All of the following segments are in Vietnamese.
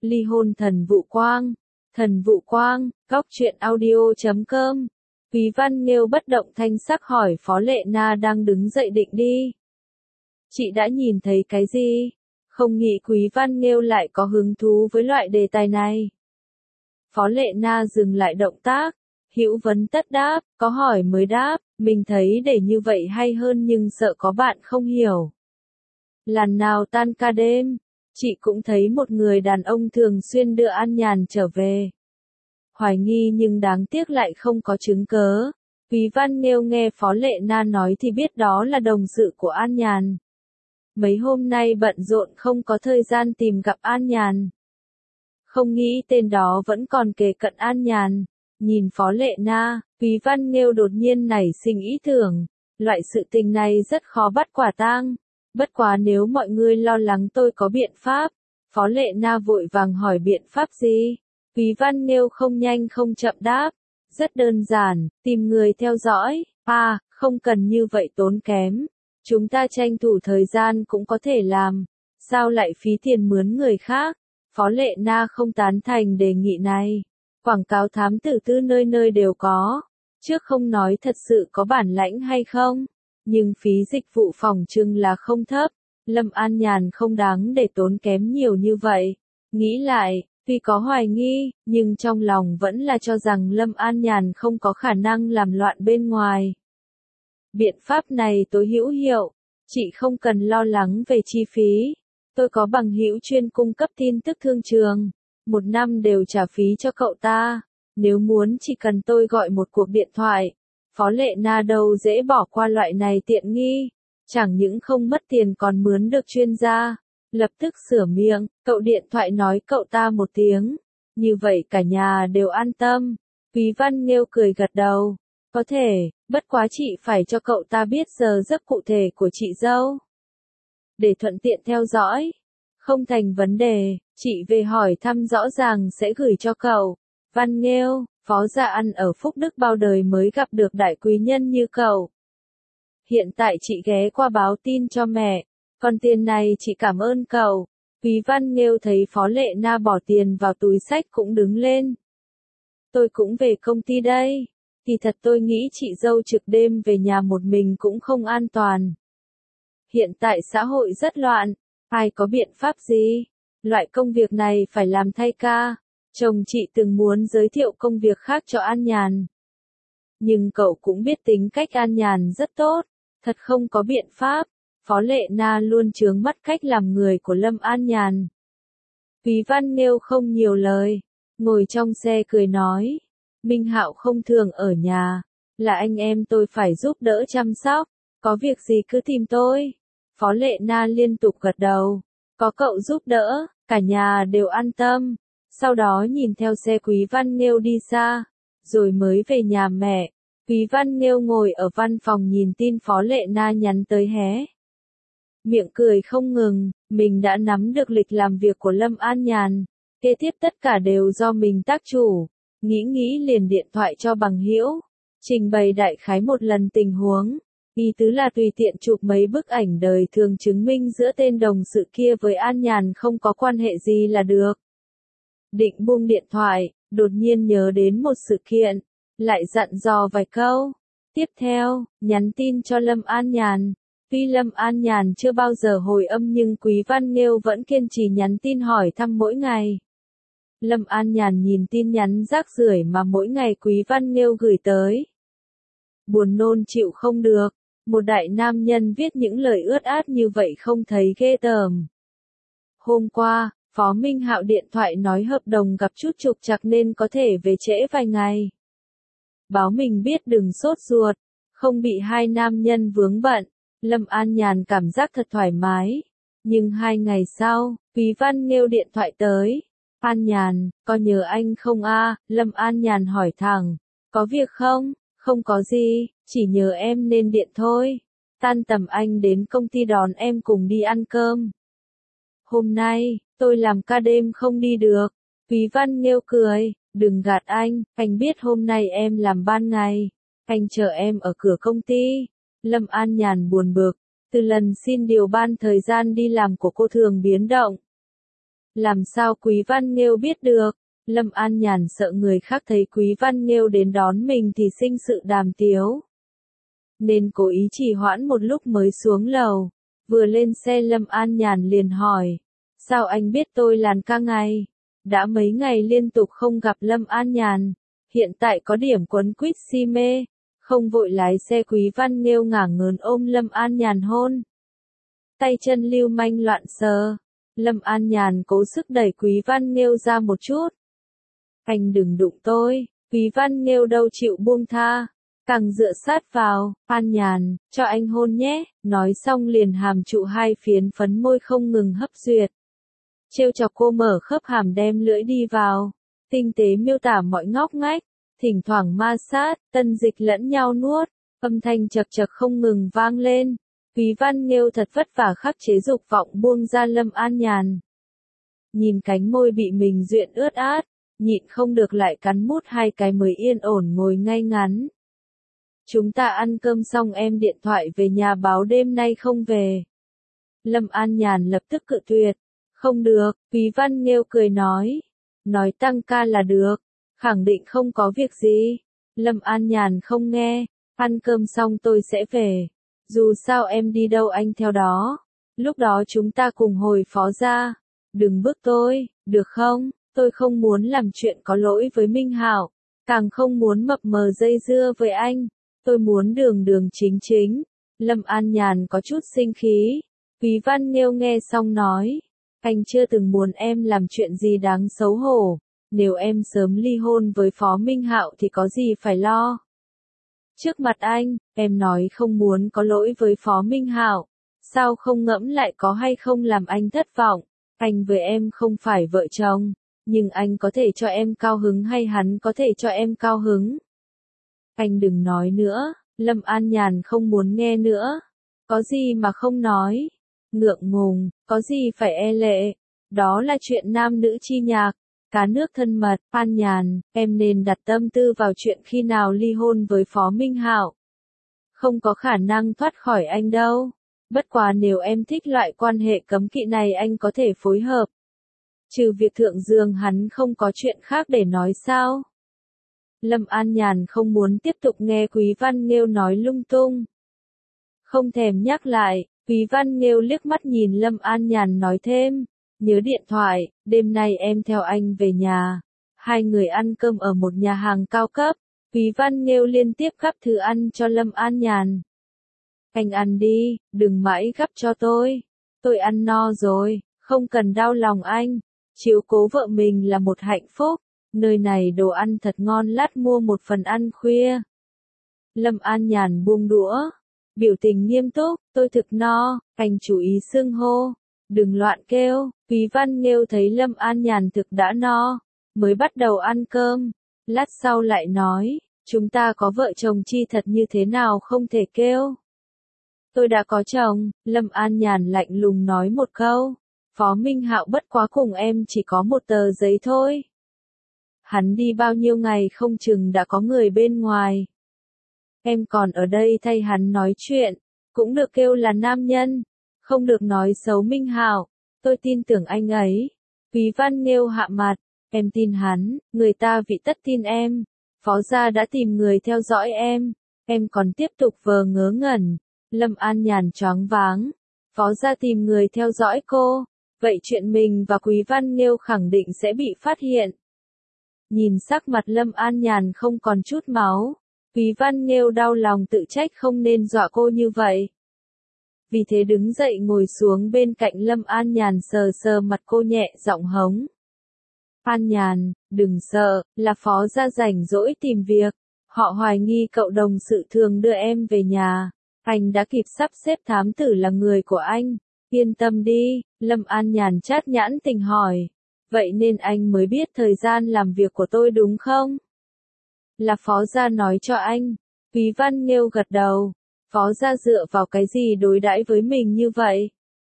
Ly hôn thần vụ quang, góc truyện audio.com. Quý Văn Nghêu bất động thanh sắc hỏi Phó Lệ Na đang đứng dậy định đi. Chị đã nhìn thấy cái gì? Không nghĩ Quý Văn Nghêu lại có hứng thú với loại đề tài này. Phó Lệ Na dừng lại động tác, hữu vấn tất đáp, có hỏi mới đáp, mình thấy để như vậy hay hơn nhưng sợ có bạn không hiểu. Lần nào tan ca đêm, chị cũng thấy một người đàn ông thường xuyên đưa An Nhàn trở về. Hoài nghi nhưng đáng tiếc lại không có chứng cớ. Quý Văn Nghêu nghe Phó Lệ Na nói thì biết đó là đồng sự của An Nhàn. Mấy hôm nay bận rộn không có thời gian tìm gặp An Nhàn. Không nghĩ tên đó vẫn còn kề cận An Nhàn. Nhìn Phó Lệ Na, Quý Văn Nghêu đột nhiên nảy sinh ý tưởng. Loại sự tình này rất khó bắt quả tang. Bất quá nếu mọi người lo lắng tôi có biện pháp. Phó Lệ Na vội vàng hỏi biện pháp gì? Quý Văn Nghêu không nhanh không chậm đáp. Rất đơn giản, tìm người theo dõi. Không cần như vậy tốn kém. Chúng ta tranh thủ thời gian cũng có thể làm. Sao lại phí tiền mướn người khác? Phó Lệ Na không tán thành đề nghị này. Quảng cáo thám tử tư nơi nơi đều có. Trước không nói thật sự có bản lãnh hay không. Nhưng phí dịch vụ phòng trưng là không thấp. Lâm An Nhàn không đáng để tốn kém nhiều như vậy. Nghĩ lại, tuy có hoài nghi, nhưng trong lòng vẫn là cho rằng Lâm An Nhàn không có khả năng làm loạn bên ngoài. Biện pháp này tối hữu hiệu. Chị không cần lo lắng về chi phí. Tôi có bằng hữu chuyên cung cấp tin tức thương trường. 1 năm đều trả phí cho cậu ta. Nếu muốn chỉ cần tôi gọi một cuộc điện thoại. Phó Lệ Na đâu dễ bỏ qua loại này tiện nghi. Chẳng những không mất tiền còn mướn được chuyên gia. Lập tức sửa miệng, cậu điện thoại nói cậu ta một tiếng. Như vậy cả nhà đều an tâm. Quý Văn Nghêu cười gật đầu. Có thể, bất quá chị phải cho cậu ta biết giờ giấc cụ thể của chị dâu. Để thuận tiện theo dõi. Không thành vấn đề, chị về hỏi thăm rõ ràng sẽ gửi cho cậu. Văn Nghêu, Phó gia ăn ở Phúc Đức bao đời mới gặp được đại quý nhân như cậu. Hiện tại chị ghé qua báo tin cho mẹ. Còn tiền này chị cảm ơn cậu. Quý Văn Nghêu thấy Phó Lệ Na bỏ tiền vào túi xách cũng đứng lên. Tôi cũng về công ty đây. Thì thật tôi nghĩ chị dâu trực đêm về nhà một mình cũng không an toàn. Hiện tại xã hội rất loạn. Ai có biện pháp gì? Loại công việc này phải làm thay ca. Chồng chị từng muốn giới thiệu công việc khác cho An Nhàn. Nhưng cậu cũng biết tính cách An Nhàn rất tốt. Thật không có biện pháp. Phó Lệ Na luôn chướng mắt cách làm người của Lâm An Nhàn. Quý Văn Nghêu không nhiều lời. Ngồi trong xe cười nói. Minh Hạo không thường ở nhà. Là anh em tôi phải giúp đỡ chăm sóc. Có việc gì cứ tìm tôi. Phó Lệ Na liên tục gật đầu. Có cậu giúp đỡ, cả nhà đều an tâm. Sau đó nhìn theo xe Quý Văn Nghêu đi xa. Rồi mới về nhà mẹ. Quý Văn Nghêu ngồi ở văn phòng nhìn tin Phó Lệ Na nhắn tới hé. Miệng cười không ngừng, mình đã nắm được lịch làm việc của Lâm An Nhàn. Kế tiếp tất cả đều do mình tác chủ. Nghĩ liền điện thoại cho bằng hữu. Trình bày đại khái một lần tình huống. Ý tứ là tùy tiện chụp mấy bức ảnh đời thường chứng minh giữa tên đồng sự kia với An Nhàn không có quan hệ gì là được. Định buông điện thoại, đột nhiên nhớ đến một sự kiện. Lại dặn dò vài câu. Tiếp theo, nhắn tin cho Lâm An Nhàn. Tuy Lâm An Nhàn chưa bao giờ hồi âm nhưng Quý Văn Nghêu vẫn kiên trì nhắn tin hỏi thăm mỗi ngày. Lâm An Nhàn nhìn tin nhắn rác rưởi mà mỗi ngày Quý Văn Nghêu gửi tới. Buồn nôn chịu không được. Một đại nam nhân viết những lời ướt át như vậy không thấy ghê tởm. Hôm qua, Phó Minh Hạo điện thoại nói hợp đồng gặp chút trục trặc nên có thể về trễ vài ngày. Báo mình biết đừng sốt ruột, không bị hai nam nhân vướng bận. Lâm An Nhàn cảm giác thật thoải mái. Nhưng 2 ngày sau, Quý Văn Nghêu điện thoại tới. An Nhàn, có nhớ anh không a? Lâm An Nhàn hỏi thẳng. Có việc không? Không có gì, chỉ nhớ em nên điện thôi. Tan tầm anh đến công ty đón em cùng đi ăn cơm. Hôm nay, tôi làm ca đêm không đi được. Quý Văn Nghêu cười, đừng gạt anh biết hôm nay em làm ban ngày. Anh chờ em ở cửa công ty. Lâm An Nhàn buồn bực, từ lần xin điều ban thời gian đi làm của cô thường biến động. Làm sao Quý Văn Nghêu biết được? Lâm An Nhàn sợ người khác thấy Quý Văn Nghêu đến đón mình thì sinh sự đàm tiếu, nên cố ý trì hoãn một lúc mới xuống lầu. Vừa lên xe Lâm An Nhàn liền hỏi, sao anh biết tôi làn ca ngày? Đã mấy ngày liên tục không gặp Lâm An Nhàn, hiện tại có điểm quấn quýt si mê, không vội lái xe. Quý Văn Nghêu ngả ngớn ôm Lâm An Nhàn hôn. Tay chân lưu manh loạn xờ. Lâm An Nhàn cố sức đẩy Quý Văn Nghêu ra một chút. Anh đừng đụng tôi. Quý Văn Nghêu đâu chịu buông tha, càng dựa sát vào. An Nhàn, cho anh hôn nhé. Nói xong liền hàm trụ hai phiến phấn môi không ngừng hấp duyệt. Trêu chọc cô mở khớp hàm đem lưỡi đi vào, tinh tế miêu tả mọi ngóc ngách, thỉnh thoảng ma sát, tân dịch lẫn nhau nuốt, âm thanh chật chật không ngừng vang lên. Quý Văn Nghêu thật vất vả khắc chế dục vọng buông ra Lâm An Nhàn. Nhìn cánh môi bị mình duyện ướt át, nhịn không được lại cắn mút hai cái mới yên ổn ngồi ngay ngắn. Chúng ta ăn cơm xong em điện thoại về nhà báo đêm nay không về. Lâm An Nhàn lập tức cự tuyệt. Không được, Quý Văn Nghêu cười nói tăng ca là được, khẳng định không có việc gì. Lâm An Nhàn không nghe, ăn cơm xong tôi sẽ về. Dù sao em đi đâu anh theo đó. Lúc đó chúng ta cùng hồi phó gia. Đừng bức tôi, được không? Tôi không muốn làm chuyện có lỗi với Minh Hạo, càng không muốn mập mờ dây dưa với anh. Tôi muốn đường đường chính chính. Lâm An Nhàn có chút sinh khí. Quý Văn Nghêu nghe xong nói, anh chưa từng muốn em làm chuyện gì đáng xấu hổ. Nếu em sớm ly hôn với Phó Minh Hạo thì có gì phải lo. Trước mặt anh, em nói không muốn có lỗi với Phó Minh Hạo. Sao không ngẫm lại có hay không làm anh thất vọng? Anh với em không phải vợ chồng, nhưng anh có thể cho em cao hứng hay hắn có thể cho em cao hứng? Anh đừng nói nữa. Lâm An Nhàn không muốn nghe nữa. Có gì mà không nói? Ngượng ngùng, có gì phải e lệ? Đó là chuyện nam nữ chi nhạc, cá nước thân mật. An Nhàn, em nên đặt tâm tư vào chuyện khi nào ly hôn với Phó Minh Hạo. Không có khả năng thoát khỏi anh đâu. Bất quá nếu em thích loại quan hệ cấm kỵ này anh có thể phối hợp. Trừ việc thượng giường hắn không có chuyện khác để nói sao? Lâm An Nhàn không muốn tiếp tục nghe Quý Văn Nghêu nói lung tung. Không thèm nhắc lại, Quý Văn Nghêu liếc mắt nhìn Lâm An Nhàn nói thêm, nhớ điện thoại, đêm nay em theo anh về nhà. Hai người ăn cơm ở một nhà hàng cao cấp. Quý Văn Nghêu liên tiếp gắp thứ ăn cho Lâm An Nhàn. Anh ăn đi, đừng mãi gắp cho tôi. Tôi ăn no rồi, không cần đau lòng anh. Chiếu cố vợ mình là một hạnh phúc. Nơi này đồ ăn thật ngon, lát mua một phần ăn khuya. Lâm An Nhàn buông đũa, biểu tình nghiêm túc, tôi thực no, anh chú ý xưng hô, đừng loạn kêu. Quý Văn Nghêu thấy Lâm An Nhàn thực đã no, mới bắt đầu ăn cơm. Lát sau lại nói, chúng ta có vợ chồng chi thật như thế nào không thể kêu. Tôi đã có chồng. Lâm An Nhàn lạnh lùng nói một câu. Phó Minh Hạo bất quá cùng em chỉ có một tờ giấy thôi. Hắn đi bao nhiêu ngày không chừng đã có người bên ngoài. Em còn ở đây thay hắn nói chuyện, cũng được kêu là nam nhân, không được nói xấu Minh Hạo. Tôi tin tưởng anh ấy. Quý Văn Nghêu hạ mặt, em tin hắn, người ta vị tất tin em. Phó gia đã tìm người theo dõi em còn tiếp tục vờ ngớ ngẩn. Lâm An Nhàn choáng váng. Phó gia tìm người theo dõi cô, vậy chuyện mình và Quý Văn Nghêu khẳng định sẽ bị phát hiện. Nhìn sắc mặt Lâm An Nhàn không còn chút máu, Quý Văn Nghêu đau lòng tự trách không nên dọa cô như vậy. Vì thế đứng dậy ngồi xuống bên cạnh Lâm An Nhàn sờ sờ mặt cô nhẹ giọng hống. An Nhàn, đừng sợ, là Phó gia rảnh rỗi tìm việc. Họ hoài nghi cậu đồng sự thường đưa em về nhà. Anh đã kịp sắp xếp thám tử là người của anh. Yên tâm đi. Lâm An Nhàn chát nhãn tình hỏi. Vậy nên anh mới biết thời gian làm việc của tôi đúng không? Là Phó gia nói cho anh. Quý Văn Nghêu gật đầu. Phó gia dựa vào cái gì đối đãi với mình như vậy?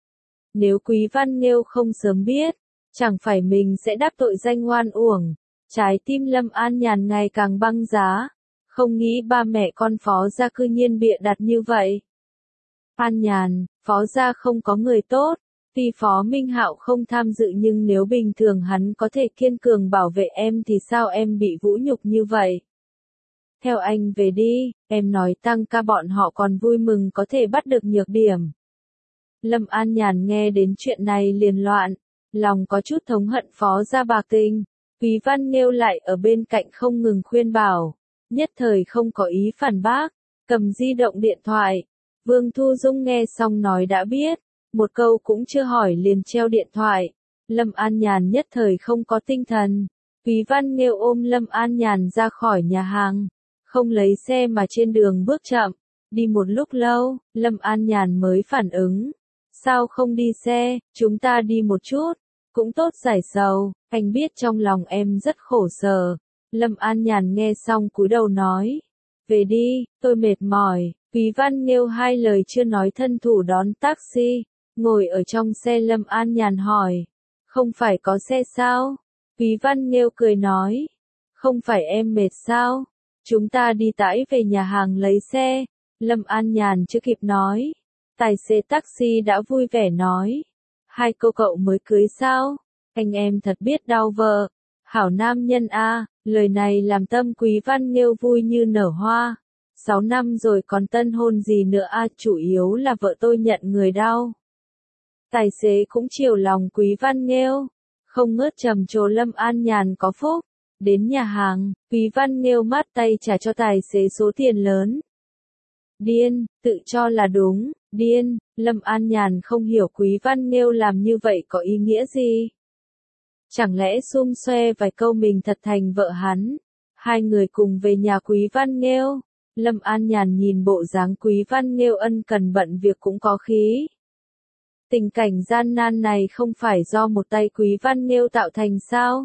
Nếu Quý Văn Nghêu không sớm biết, chẳng phải mình sẽ đáp tội danh oan uổng. Trái tim Lâm An Nhàn ngày càng băng giá. Không nghĩ ba mẹ con Phó gia cư nhiên bịa đặt như vậy. An Nhàn, Phó gia không có người tốt, Tuy Phó Minh Hạo không tham dự nhưng nếu bình thường hắn có thể kiên cường bảo vệ em thì sao em bị vũ nhục như vậy? Theo anh về đi, em nói tăng ca bọn họ còn vui mừng có thể bắt được nhược điểm. Lâm An Nhàn nghe đến chuyện này liền loạn, lòng có chút thống hận Phó Gia Bạc Tình. Quý Văn Nghêu lại ở bên cạnh không ngừng khuyên bảo, nhất thời không có ý phản bác, cầm di động điện thoại. Vương Thu Dung nghe xong nói đã biết, một câu cũng chưa hỏi liền treo điện thoại. Lâm An Nhàn nhất thời không có tinh thần. Quý Văn Nghêu ôm Lâm An Nhàn ra khỏi nhà hàng, không lấy xe mà trên đường bước chậm. Đi một lúc lâu, Lâm An Nhàn mới phản ứng. Sao không đi xe, chúng ta đi một chút, cũng tốt giải sầu, anh biết trong lòng em rất khổ sở. Lâm An Nhàn nghe xong cúi đầu nói, về đi, tôi mệt mỏi. Quý Văn Nghêu hai lời chưa nói thân thủ đón taxi, ngồi ở trong xe. Lâm An Nhàn hỏi, không phải có xe sao? Quý Văn Nghêu cười nói, không phải em mệt sao? Chúng ta đi tải về nhà hàng lấy xe. Lâm An Nhàn chưa kịp nói, tài xế taxi đã vui vẻ nói, hai cô cậu mới cưới sao? Anh em thật biết đau vợ. Hảo nam nhân a, lời này làm tâm Quý Văn Nghêu vui như nở hoa. 6 năm rồi còn tân hôn gì nữa a, chủ yếu là vợ tôi nhận người đau. Tài xế cũng chiều lòng Quý Văn Nghêu, không ngớt trầm trồ Lâm An Nhàn có phúc. Đến nhà hàng, Quý Văn Nghêu mát tay trả cho tài xế số tiền lớn. Điên, tự cho là đúng, điên. Lâm An Nhàn không hiểu Quý Văn Nghêu làm như vậy có ý nghĩa gì. Chẳng lẽ xum xoe vài câu mình thật thành vợ hắn. Hai người cùng về nhà Quý Văn Nghêu. Lâm An Nhàn nhìn bộ dáng Quý Văn Nghêu ân cần bận việc cũng có khí. Tình cảnh gian nan này không phải do một tay Quý Văn Nghêu tạo thành sao?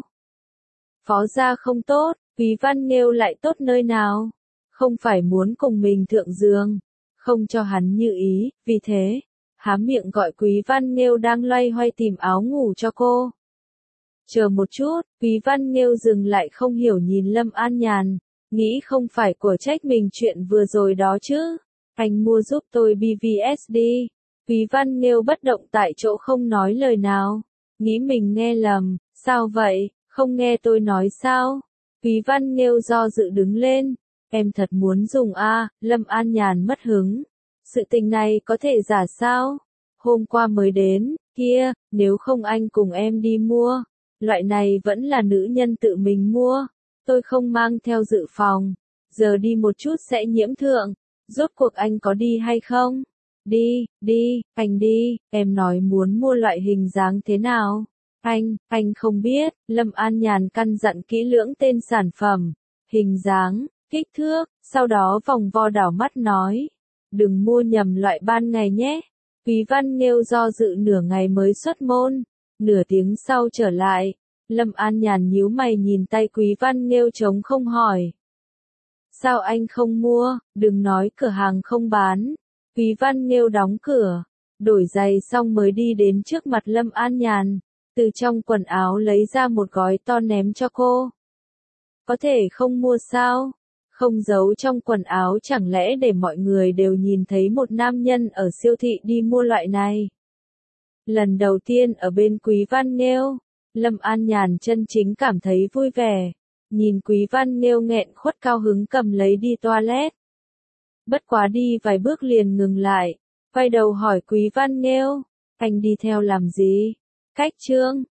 Phó gia không tốt, Quý Văn Nghêu lại tốt nơi nào? Không phải muốn cùng mình thượng giường, không cho hắn như ý, vì thế, há miệng gọi Quý Văn Nghêu đang loay hoay tìm áo ngủ cho cô. Chờ một chút, Quý Văn Nghêu dừng lại không hiểu nhìn Lâm An Nhàn, nghĩ không phải của trách mình chuyện vừa rồi đó chứ. Anh mua giúp tôi BVS đi. Quý Văn Nghêu bất động tại chỗ không nói lời nào, nghĩ mình nghe lầm, sao vậy, không nghe tôi nói sao? Quý Văn Nghêu do dự đứng lên, em thật muốn dùng a. Lâm An Nhàn mất hứng, sự tình này có thể giả sao? Hôm qua mới đến, kia, nếu không anh cùng em đi mua, loại này vẫn là nữ nhân tự mình mua, tôi không mang theo dự phòng, giờ đi một chút sẽ nhiễm thượng, rốt cuộc anh có đi hay không? Đi, anh đi, em nói muốn mua loại hình dáng thế nào? Anh không biết. Lâm An Nhàn căn dặn kỹ lưỡng tên sản phẩm, hình dáng, kích thước, sau đó vòng vo đảo mắt nói, đừng mua nhầm loại ban ngày nhé. Quý Văn Nghêu do dự nửa ngày mới xuất môn, nửa tiếng sau trở lại, Lâm An Nhàn nhíu mày nhìn tay Quý Văn Nghêu trống không hỏi. Sao anh không mua, đừng nói cửa hàng không bán. Quý Văn Nghêu đóng cửa, đổi giày xong mới đi đến trước mặt Lâm An Nhàn, từ trong quần áo lấy ra một gói to ném cho cô. Có thể không mua sao? Không giấu trong quần áo chẳng lẽ để mọi người đều nhìn thấy một nam nhân ở siêu thị đi mua loại này? Lần đầu tiên ở bên Quý Văn Nghêu, Lâm An Nhàn chân chính cảm thấy vui vẻ, nhìn Quý Văn Nghêu nghẹn khuất cao hứng cầm lấy đi toilet. Bất quá đi vài bước liền ngừng lại, quay đầu hỏi Quý Văn Nghêu, anh đi theo làm gì? Cách trương,